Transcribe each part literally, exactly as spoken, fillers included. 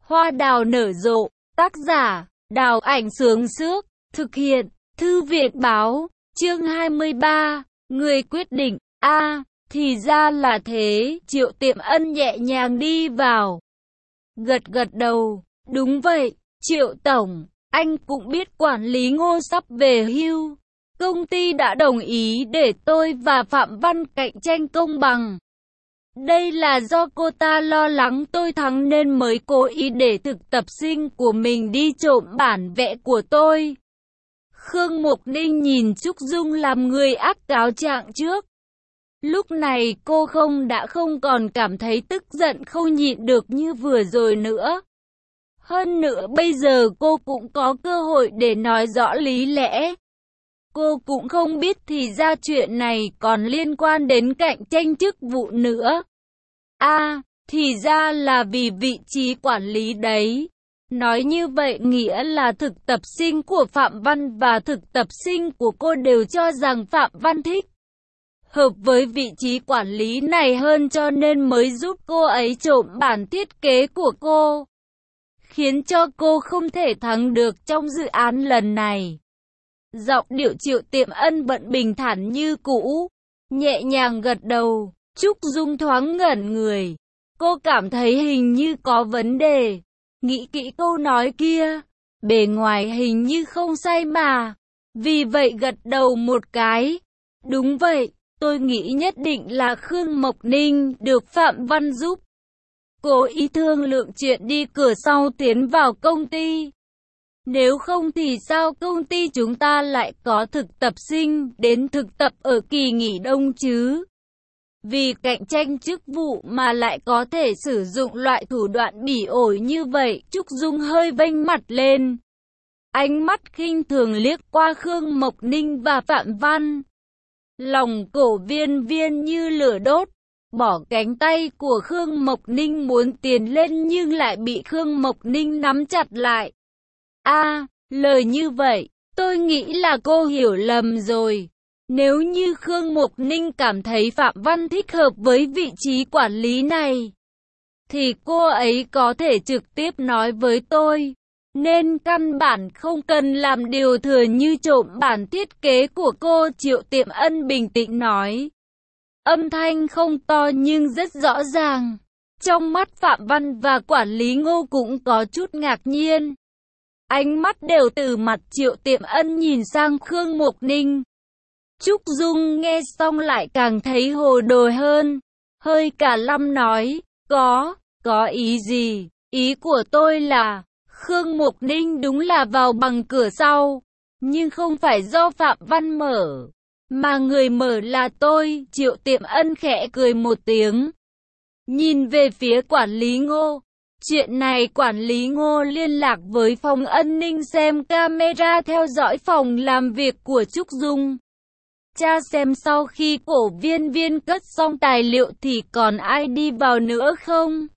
Hoa đào nở rộ, tác giả, Đào Ảnh Sướng Sước, thực hiện, Thư viện Báo, chương hai mươi ba, người quyết định, a thì ra là thế, Triệu Tiệm Ân nhẹ nhàng đi vào. Gật gật đầu, đúng vậy, Triệu Tổng, anh cũng biết quản lý Ngô sắp về hưu. Công ty đã đồng ý để tôi và Phạm Văn cạnh tranh công bằng. Đây là do cô ta lo lắng tôi thắng nên mới cố ý để thực tập sinh của mình đi trộm bản vẽ của tôi. Khương Mục Ninh nhìn Trúc Dung làm người ác cáo trạng trước. Lúc này cô không đã không còn cảm thấy tức giận không nhịn được như vừa rồi nữa. Hơn nữa bây giờ cô cũng có cơ hội để nói rõ lý lẽ. Cô cũng không biết thì ra chuyện này còn liên quan đến cạnh tranh chức vụ nữa. À, thì ra là vì vị trí quản lý đấy. Nói như vậy nghĩa là thực tập sinh của Phạm Văn và thực tập sinh của cô đều cho rằng Phạm Văn thích hợp với vị trí quản lý này hơn cho nên mới giúp cô ấy trộm bản thiết kế của cô. Khiến cho cô không thể thắng được trong dự án lần này. Giọng điệu Triệu Tiệm Ân vẫn bình thản như cũ, nhẹ nhàng gật đầu. Trúc Dung thoáng ngẩn người. Cô cảm thấy hình như có vấn đề. Nghĩ kỹ câu nói kia, bề ngoài hình như không sai mà. Vì vậy gật đầu một cái. Đúng vậy, tôi nghĩ nhất định là Khương Mộc Ninh được Phạm Văn giúp. Cố ý thương lượng chuyện đi cửa sau tiến vào công ty. Nếu không thì sao công ty chúng ta lại có thực tập sinh đến thực tập ở kỳ nghỉ đông chứ? Vì cạnh tranh chức vụ mà lại có thể sử dụng loại thủ đoạn bỉ ổi như vậy, Trúc Dung hơi vênh mặt lên. Ánh mắt khinh thường liếc qua Khương Mộc Ninh và Phạm Văn. Lòng cổ viên viên như lửa đốt, bỏ cánh tay của Khương Mộc Ninh muốn tiến lên nhưng lại bị Khương Mộc Ninh nắm chặt lại. À, lời như vậy, tôi nghĩ là cô hiểu lầm rồi. Nếu như Khương Mộc Ninh cảm thấy Phạm Văn thích hợp với vị trí quản lý này, thì cô ấy có thể trực tiếp nói với tôi. Nên căn bản không cần làm điều thừa như trộm bản thiết kế của cô. Triệu Tiệm Ân bình tĩnh nói. Âm thanh không to nhưng rất rõ ràng. Trong mắt Phạm Văn và quản lý Ngô cũng có chút ngạc nhiên. Ánh mắt đều từ mặt Triệu Tiệm Ân nhìn sang Khương Mộc Ninh. Trúc Dung nghe xong lại càng thấy hồ đồ hơn. Hơi cả lâm nói, có, có ý gì? Ý của tôi là, Khương Mộc Ninh đúng là vào bằng cửa sau. Nhưng không phải do Phạm Văn mở, mà người mở là tôi. Triệu Tiệm Ân khẽ cười một tiếng. Nhìn về phía quản lý Ngô. Chuyện này quản lý Ngô liên lạc với phòng an ninh xem camera theo dõi phòng làm việc của Trúc Dung. Cha xem sau khi cổ viên viên cất xong tài liệu thì còn ai đi vào nữa không?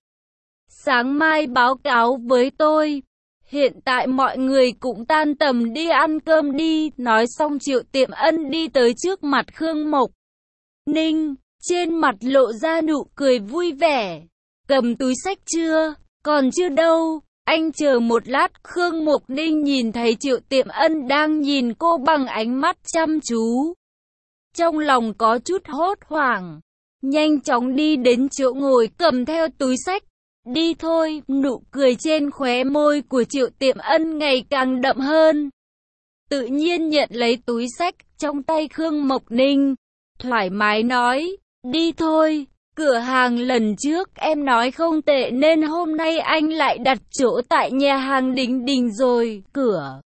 Sáng mai báo cáo với tôi. Hiện tại mọi người cũng tan tầm đi ăn cơm đi. Nói xong Triệu Tiệm Ân đi tới trước mặt Khương Mộc Ninh. Trên mặt lộ ra nụ cười vui vẻ. Cầm túi xách chưa? Còn chưa đâu. Anh chờ một lát. Khương Mộc Ninh nhìn thấy Triệu Tiệm Ân đang nhìn cô bằng ánh mắt chăm chú. Trong lòng có chút hốt hoảng. Nhanh chóng đi đến chỗ ngồi cầm theo túi xách. Đi thôi. Nụ cười trên khóe môi của Triệu Tiệm Ân ngày càng đậm hơn. Tự nhiên nhận lấy túi xách trong tay Khương Mộc Ninh. Thoải mái nói. Đi thôi. Cửa hàng lần trước em nói không tệ nên hôm nay anh lại đặt chỗ tại nhà hàng Đình Đình rồi. Cửa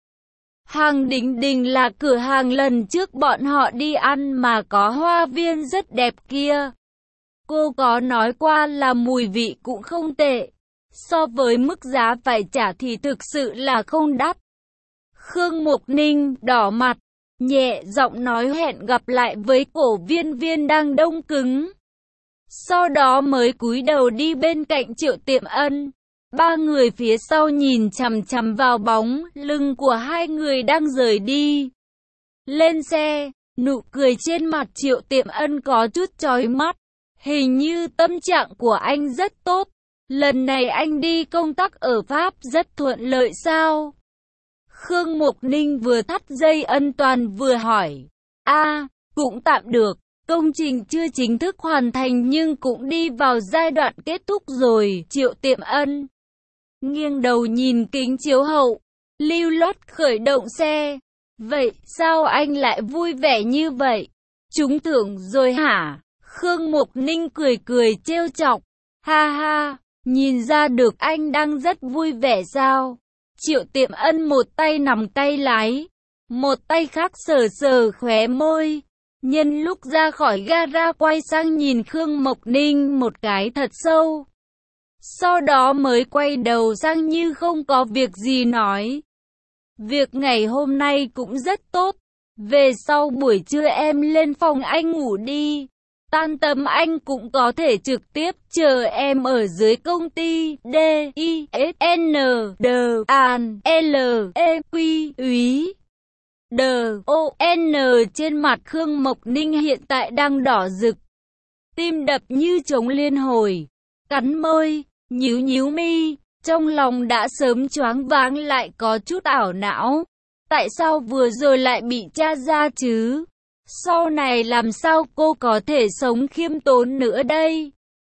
hàng Đình Đình là cửa hàng lần trước bọn họ đi ăn mà có hoa viên rất đẹp kia. Cô có nói qua là mùi vị cũng không tệ. So với mức giá phải trả thì thực sự là không đắt. Khương Mộc Ninh đỏ mặt, nhẹ giọng nói hẹn gặp lại với cổ viên viên đang đông cứng. Sau đó mới cúi đầu đi bên cạnh Triệu Tiệm Ân. Ba người phía sau nhìn chằm chằm vào bóng lưng của hai người đang rời đi. Lên xe, nụ cười trên mặt Triệu Tiệm Ân có chút chói mắt. Hình như tâm trạng của anh rất tốt. Lần này anh đi công tác ở Pháp rất thuận lợi sao? Khương Mộc Ninh vừa thắt dây an toàn vừa hỏi. A, à, cũng tạm được. Công trình chưa chính thức hoàn thành nhưng cũng đi vào giai đoạn kết thúc rồi. Triệu Tiệm Ân nghiêng đầu nhìn kính chiếu hậu, lưu loát khởi động xe. Vậy sao anh lại vui vẻ như vậy? Trúng thưởng rồi hả? Khương Mộc Ninh cười cười trêu chọc. Ha ha, nhìn ra được anh đang rất vui vẻ sao? Triệu Tiệm Ân một tay nắm tay lái, một tay khác sờ sờ khóe môi. Nhân lúc ra khỏi gara quay sang nhìn Khương Mộc Ninh một cái thật sâu. Sau đó mới quay đầu sang như không có việc gì nói. Việc ngày hôm nay cũng rất tốt. Về sau buổi trưa em lên phòng anh ngủ đi. Tan tầm anh cũng có thể trực tiếp chờ em ở dưới công ty. D, I, S, N, D, An, L, E, Q, úy. D, O, N trên mặt Khương Mộc Ninh hiện tại đang đỏ rực. Tim đập như trống liên hồi. Cắn môi, nhíu nhíu mi. Trong lòng đã sớm choáng váng lại có chút ảo não. Tại sao vừa rồi lại bị tra ra chứ? Sau này làm sao cô có thể sống khiêm tốn nữa đây?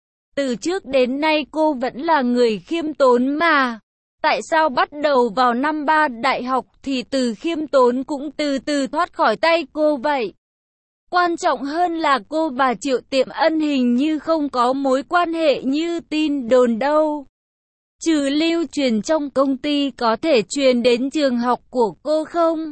Từ trước đến nay cô vẫn là người khiêm tốn mà. Tại sao bắt đầu vào năm ba đại học thì từ khiêm tốn cũng từ từ thoát khỏi tay cô vậy? Quan trọng hơn là cô và Triệu Tiệm Ân hình như không có mối quan hệ như tin đồn đâu. Trừ lưu truyền trong công ty có thể truyền đến trường học của cô không?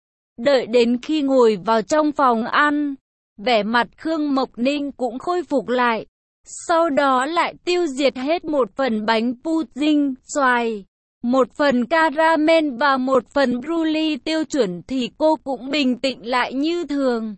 Đợi đến khi ngồi vào trong phòng ăn, vẻ mặt Khương Mộc Ninh cũng khôi phục lại. Sau đó lại tiêu diệt hết một phần bánh pudding, xoài, một phần caramel và một phần brulee tiêu chuẩn thì cô cũng bình tĩnh lại như thường.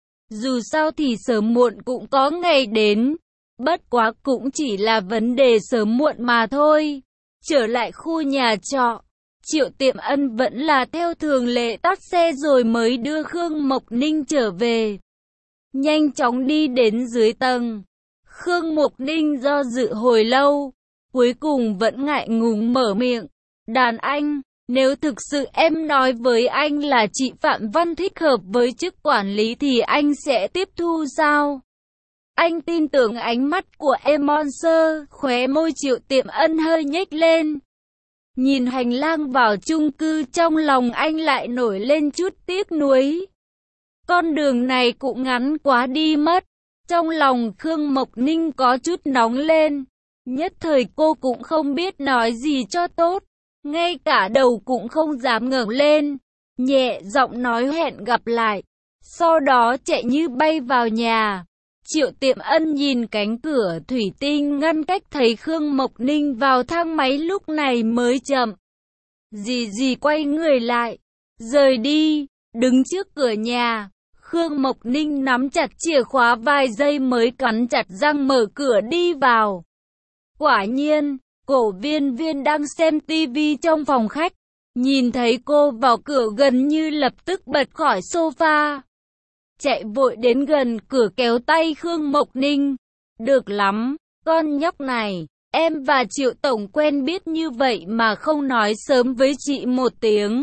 Dù sao thì sớm muộn cũng có ngày đến. Bất quá cũng chỉ là vấn đề sớm muộn mà thôi. Trở lại khu nhà trọ, Triệu Tiệm Ân vẫn là theo thường lệ tắt xe rồi mới đưa Khương Mộc Ninh trở về. Nhanh chóng đi đến dưới tầng. Khương Mộc Ninh do dự hồi lâu, cuối cùng vẫn ngại ngùng mở miệng. Đàn anh, nếu thực sự em nói với anh là chị Phạm Văn thích hợp với chức quản lý thì anh sẽ tiếp thu sao? Anh tin tưởng ánh mắt của em Monster, khóe môi Triệu Tiệm Ân hơi nhếch lên. Nhìn hành lang vào chung cư trong lòng anh lại nổi lên chút tiếc nuối. Con đường này cũng ngắn quá đi mất. Trong lòng Khương Mộc Ninh có chút nóng lên. Nhất thời cô cũng không biết nói gì cho tốt. Ngay cả đầu cũng không dám ngẩng lên. Nhẹ giọng nói hẹn gặp lại. Sau đó chạy như bay vào nhà. Triệu Tiệm Ân nhìn cánh cửa thủy tinh ngăn cách thấy Khương Mộc Ninh vào thang máy lúc này mới chậm. Dì dì quay người lại, rời đi, đứng trước cửa nhà. Khương Mộc Ninh nắm chặt chìa khóa vài giây mới cắn chặt răng mở cửa đi vào. Quả nhiên, Cổ Viên Viên đang xem tivi trong phòng khách. Nhìn thấy cô vào cửa gần như lập tức bật khỏi sofa. Chạy vội đến gần cửa kéo tay Khương Mộc Ninh. Được lắm, con nhóc này, em và Triệu Tổng quen biết như vậy mà không nói sớm với chị một tiếng.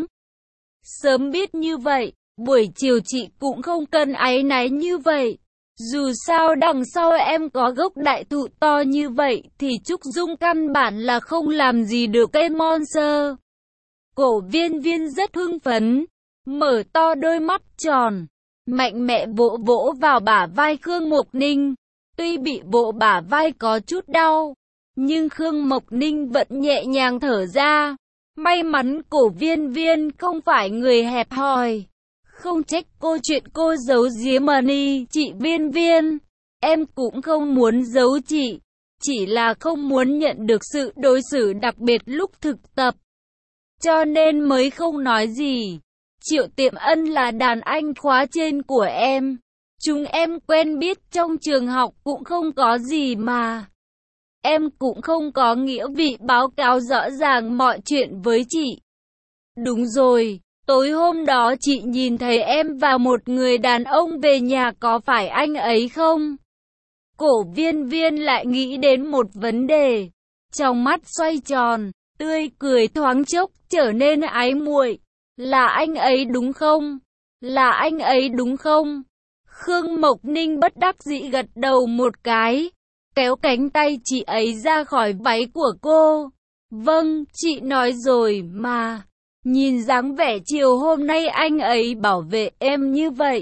Sớm biết như vậy, buổi chiều chị cũng không cần áy náy như vậy. Dù sao đằng sau em có gốc đại thụ to như vậy thì Trúc Dung căn bản là không làm gì được em Monster. Cổ Viên Viên rất hưng phấn, mở to đôi mắt tròn. Mạnh mẽ vỗ vỗ vào bả vai Khương Mộc Ninh. Tuy bị vỗ bả vai có chút đau, nhưng Khương Mộc Ninh vẫn nhẹ nhàng thở ra. May mắn Cổ Viên Viên không phải người hẹp hòi. Không trách cô chuyện cô giấu giếm money. Chị Viên Viên, em cũng không muốn giấu chị. Chỉ là không muốn nhận được sự đối xử đặc biệt lúc thực tập. Cho nên mới không nói gì. Triệu Tiệm Ân là đàn anh khóa trên của em. Chúng em quen biết trong trường học cũng không có gì mà. Em cũng không có nghĩa vụ báo cáo rõ ràng mọi chuyện với chị. Đúng rồi, tối hôm đó chị nhìn thấy em và một người đàn ông về nhà có phải anh ấy không? Cổ Viên Viên lại nghĩ đến một vấn đề. trong mắt xoay tròn, tươi cười thoáng chốc trở nên ái muội. Là anh ấy đúng không? Là anh ấy đúng không? Khương Mộc Ninh bất đắc dĩ gật đầu một cái, kéo cánh tay chị ấy ra khỏi váy của cô. Vâng, chị nói rồi mà. Nhìn dáng vẻ chiều hôm nay anh ấy bảo vệ em như vậy,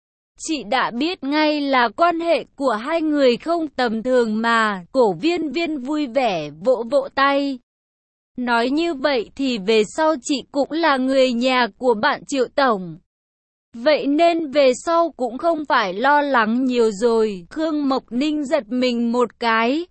chị đã biết ngay là quan hệ của hai người không tầm thường mà. Cổ Viên Viên vui vẻ vỗ vỗ tay. Nói như vậy thì về sau chị cũng là người nhà của bạn Triệu Tổng. Vậy nên về sau cũng không phải lo lắng nhiều rồi. Khương Mộc Ninh giật mình một cái,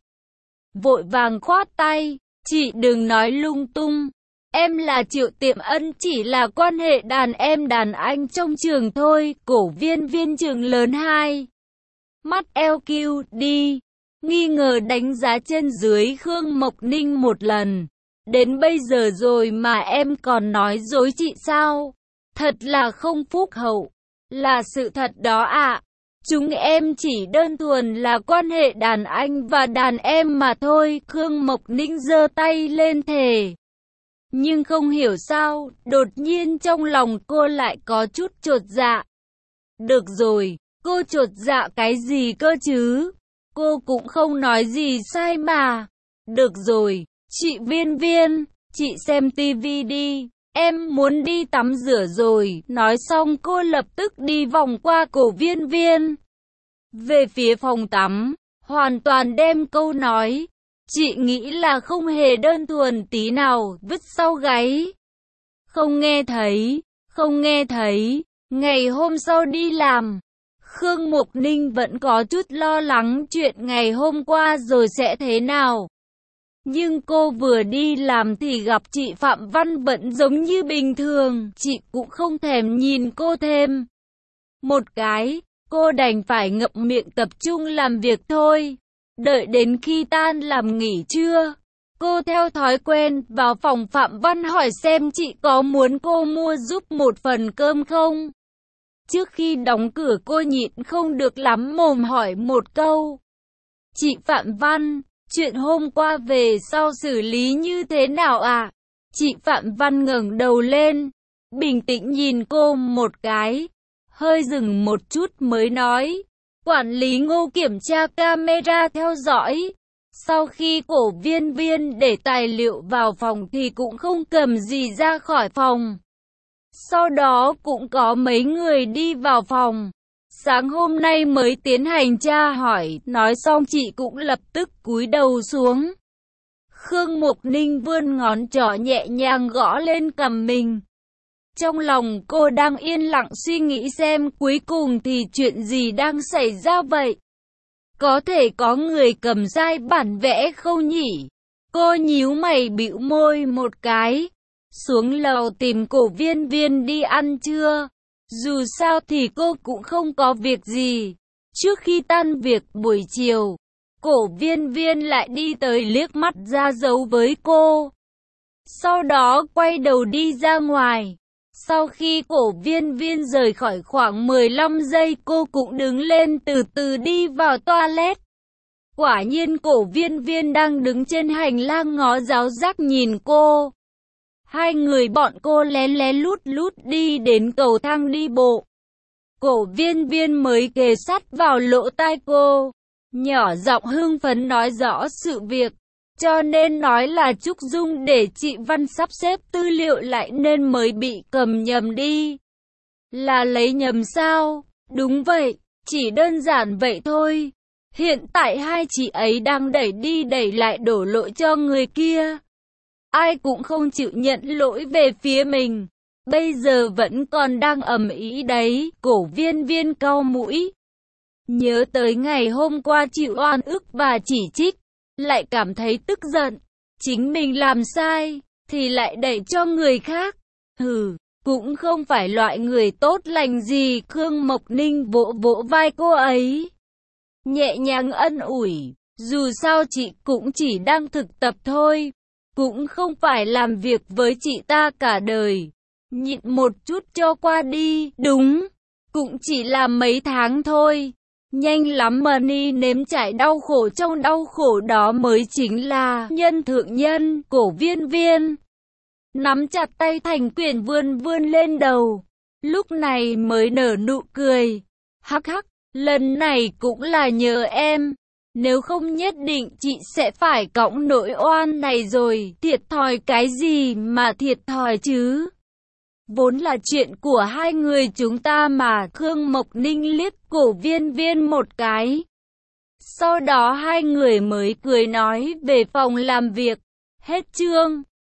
vội vàng khoát tay. Chị đừng nói lung tung. Em là Triệu Tiệm Ân, chỉ là quan hệ đàn em đàn anh trong trường thôi. Cổ Viên Viên trường lớn hai mắt eo kiu đi, nghi ngờ đánh giá trên dưới Khương Mộc Ninh một lần. Đến bây giờ rồi mà em còn nói dối chị sao? Thật là không phúc hậu. Là sự thật đó ạ. Chúng em chỉ đơn thuần là quan hệ đàn anh và đàn em mà thôi. Khương Mộc Ninh giơ tay lên thề. Nhưng không hiểu sao, đột nhiên trong lòng cô lại có chút chột dạ. Được rồi, cô chột dạ cái gì cơ chứ? Cô cũng không nói gì sai mà. Được rồi, chị Viên Viên, chị xem tivi đi. Em muốn đi tắm rửa rồi. Nói xong cô lập tức đi vòng qua Cổ Viên Viên về phía phòng tắm, hoàn toàn đem câu nói chị nghĩ là không hề đơn thuần tí nào vứt sau gáy. Không nghe thấy, không nghe thấy. Ngày hôm sau đi làm, Khương Mộc Ninh vẫn có chút lo lắng chuyện ngày hôm qua rồi sẽ thế nào. Nhưng cô vừa đi làm thì gặp chị Phạm Văn vẫn giống như bình thường, chị cũng không thèm nhìn cô thêm một cái, cô đành phải ngậm miệng tập trung làm việc thôi. Đợi đến khi tan làm nghỉ trưa, cô theo thói quen vào phòng Phạm Văn hỏi xem chị có muốn cô mua giúp một phần cơm không. Trước khi đóng cửa cô nhịn không được lắm mồm hỏi một câu. Chị Phạm Văn, chuyện hôm qua về sau xử lý như thế nào ạ? À? Chị Phạm Văn ngẩng đầu lên, bình tĩnh nhìn cô một cái, hơi dừng một chút mới nói. Quản lý Ngô kiểm tra camera theo dõi. Sau khi Cổ Viên Viên để tài liệu vào phòng thì cũng không cầm gì ra khỏi phòng. Sau đó cũng có mấy người đi vào phòng. Sáng hôm nay mới tiến hành tra hỏi, nói xong chị cũng lập tức cúi đầu xuống. Khương Mộc Ninh vươn ngón trỏ nhẹ nhàng gõ lên cằm mình. Trong lòng cô đang yên lặng suy nghĩ xem cuối cùng thì chuyện gì đang xảy ra vậy. Có thể có người cầm dai bản vẽ không nhỉ? Cô nhíu mày bĩu môi một cái. Xuống lầu tìm Cổ Viên Viên đi ăn trưa. Dù sao thì cô cũng không có việc gì. Trước khi tan việc buổi chiều, Cổ Viên Viên lại đi tới liếc mắt ra dấu với cô. Sau đó quay đầu đi ra ngoài. Sau khi Cổ Viên Viên rời khỏi khoảng mười lăm giây cô cũng đứng lên từ từ đi vào toilet. Quả nhiên Cổ Viên Viên đang đứng trên hành lang ngó giáo giác nhìn cô. Hai người bọn cô lén lén lút lút đi đến cầu thang đi bộ. Cổ Viên Viên mới kề sát vào lỗ tai cô, nhỏ giọng hưng phấn nói rõ sự việc. Cho nên nói là Trúc Dung để chị Văn sắp xếp tư liệu lại nên mới bị cầm nhầm đi. Là lấy nhầm sao? Đúng vậy, chỉ đơn giản vậy thôi. Hiện tại hai chị ấy đang đẩy đi đẩy lại đổ lỗi cho người kia. Ai cũng không chịu nhận lỗi về phía mình. Bây giờ vẫn còn đang ầm ĩ đấy. Cổ Viên Viên cau mũi. Nhớ tới ngày hôm qua chịu oan ức và chỉ trích, lại cảm thấy tức giận. Chính mình làm sai, thì lại đẩy cho người khác. Hừ, cũng không phải loại người tốt lành gì. Khương Mộc Ninh vỗ vỗ vai cô ấy, nhẹ nhàng ân ủi. Dù sao chị cũng chỉ đang thực tập thôi, cũng không phải làm việc với chị ta cả đời. Nhịn một chút cho qua đi. Đúng, cũng chỉ là mấy tháng thôi. Nhanh lắm mà ni nếm trải đau khổ, trong đau khổ đó mới chính là nhân thượng nhân. Cổ Viên Viên nắm chặt tay Thành Quyển vươn vươn lên đầu, lúc này mới nở nụ cười. Hắc hắc, lần này cũng là nhờ em, nếu không nhất định chị sẽ phải cõng nỗi oan này rồi. Thiệt thòi cái gì mà thiệt thòi chứ? Vốn là chuyện của hai người chúng ta mà. Khương Mộc Ninh liếc Cổ Viên Viên một cái. Sau đó hai người mới cười nói về phòng làm việc. Hết chương.